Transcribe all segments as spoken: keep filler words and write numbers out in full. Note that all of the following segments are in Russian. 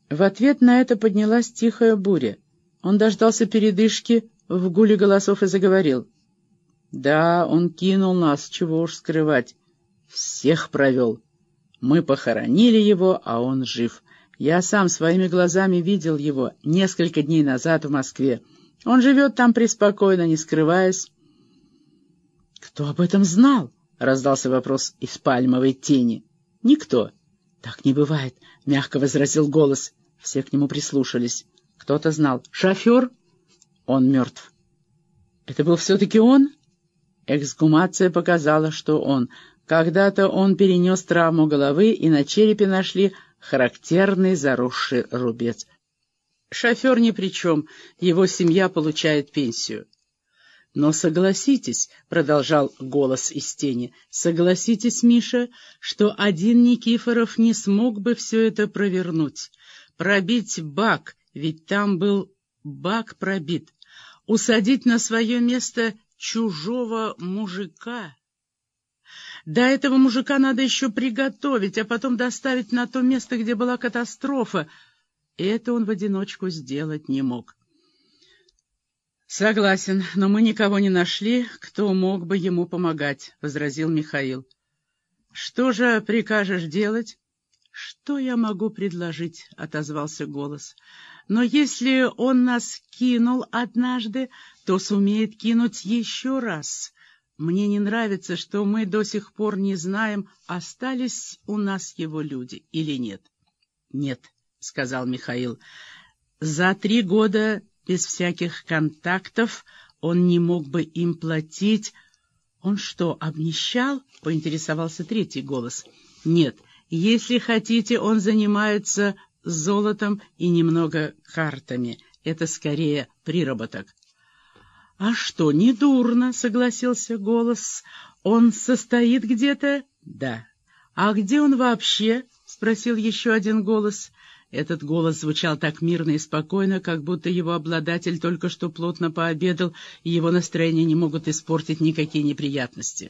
В ответ на это поднялась тихая буря. Он дождался передышки в гуле голосов и заговорил. «Да, он кинул нас, чего уж скрывать. Всех провел. Мы похоронили его, а он жив. Я сам своими глазами видел его несколько дней назад в Москве. Он живет там преспокойно, не скрываясь». «Кто об этом знал?» — раздался вопрос из пальмовой тени. «Никто». «Так не бывает», — мягко возразил голос. Все к нему прислушались. Кто-то знал. «Шофер?» «Он мертв». «Это был все-таки он?» Эксгумация показала, что он. Когда-то он перенес травму головы, и на черепе нашли характерный заросший рубец. Шофер ни при чем, его семья получает пенсию. «Но согласитесь», — продолжал голос из тени, — «согласитесь, Миша, что один Никифоров не смог бы все это провернуть. Пробить бак, ведь там был бак пробит, усадить на свое место чужого мужика. До этого мужика надо еще приготовить, а потом доставить на то место, где была катастрофа. И это он в одиночку сделать не мог». «Согласен, но мы никого не нашли, кто мог бы ему помогать», — возразил Михаил. «Что же прикажешь делать?» «Что я могу предложить?» — отозвался голос. «Но если он нас кинул однажды, то сумеет кинуть еще раз. Мне не нравится, что мы до сих пор не знаем, остались у нас его люди или нет». «Нет», — сказал Михаил, — «за три года без всяких контактов он не мог бы им платить». «Он что, обнищал?» — поинтересовался третий голос. «Нет, если хотите, он занимается золотом и немного картами. Это скорее приработок». «А что, недурно», — согласился голос. «Он состоит где-то?» «Да». «А где он вообще?» — спросил еще один голос. Этот голос звучал так мирно и спокойно, как будто его обладатель только что плотно пообедал, и его настроение не могут испортить никакие неприятности.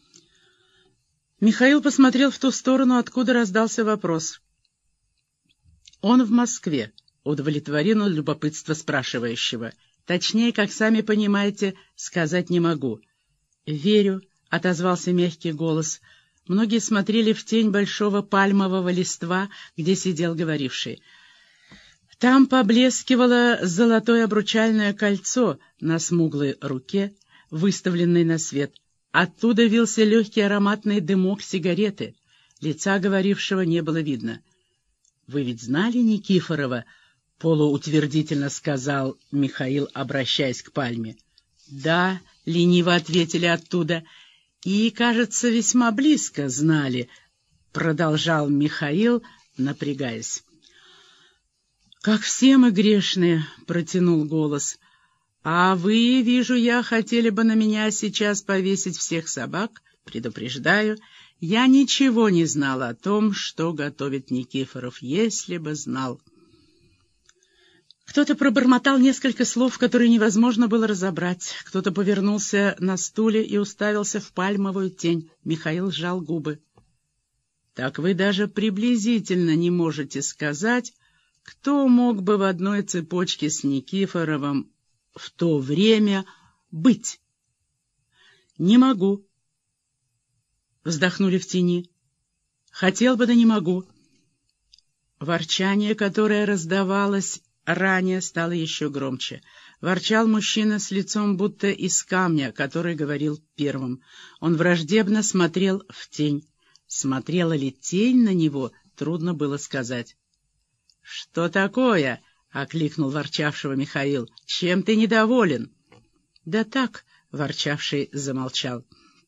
Михаил посмотрел в ту сторону, откуда раздался вопрос. «Он в Москве», — удовлетворил он любопытство спрашивающего. «Точнее, как сами понимаете, сказать не могу». «Верю», — отозвался мягкий голос. Многие смотрели в тень большого пальмового листва, где сидел говоривший. Там поблескивало золотое обручальное кольцо на смуглой руке, выставленной на свет. Оттуда вился легкий ароматный дымок сигареты. Лица говорившего не было видно. «Вы ведь знали Никифорова?» — полуутвердительно сказал Михаил, обращаясь к пальме. «Да», — лениво ответили оттуда. «И, кажется, весьма близко знали», — продолжал Михаил, напрягаясь. «Как все мы грешные», — протянул голос. «А вы, вижу я, хотели бы на меня сейчас повесить всех собак. Предупреждаю, я ничего не знал о том, что готовит Никифоров, если бы знал». Кто-то пробормотал несколько слов, которые невозможно было разобрать. Кто-то повернулся на стуле и уставился в пальмовую тень. Михаил сжал губы. «Так вы даже приблизительно не можете сказать, кто мог бы в одной цепочке с Никифоровым в то время быть?» «Не могу», — вздохнули в тени. «Хотел бы, да не могу». Ворчание, которое раздавалось ранее, стало еще громче. Ворчал мужчина с лицом будто из камня, который говорил первым. Он враждебно смотрел в тень. Смотрела ли тень на него, трудно было сказать. «Что такое?» — окликнул ворчавшего Михаил. «Чем ты недоволен?» «Да так», — ворчавший замолчал.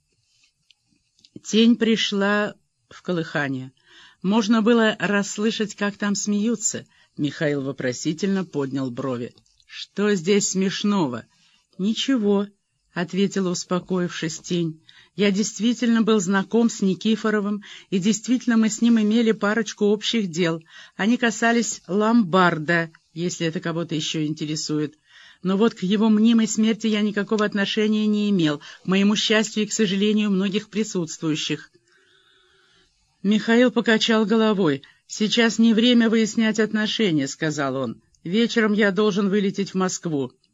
Тень пришла в колыхание. Можно было расслышать, как там смеются. Михаил вопросительно поднял брови. «Что здесь смешного?» «Ничего», — ответила, успокоившись тень. «Я действительно был знаком с Никифоровым, и действительно мы с ним имели парочку общих дел. Они касались ломбарда, если это кого-то еще интересует. Но вот к его мнимой смерти я никакого отношения не имел, к моему счастью и, к сожалению, многих присутствующих». Михаил покачал головой. «Сейчас не время выяснять отношения», — сказал он. «Вечером я должен вылететь в Москву.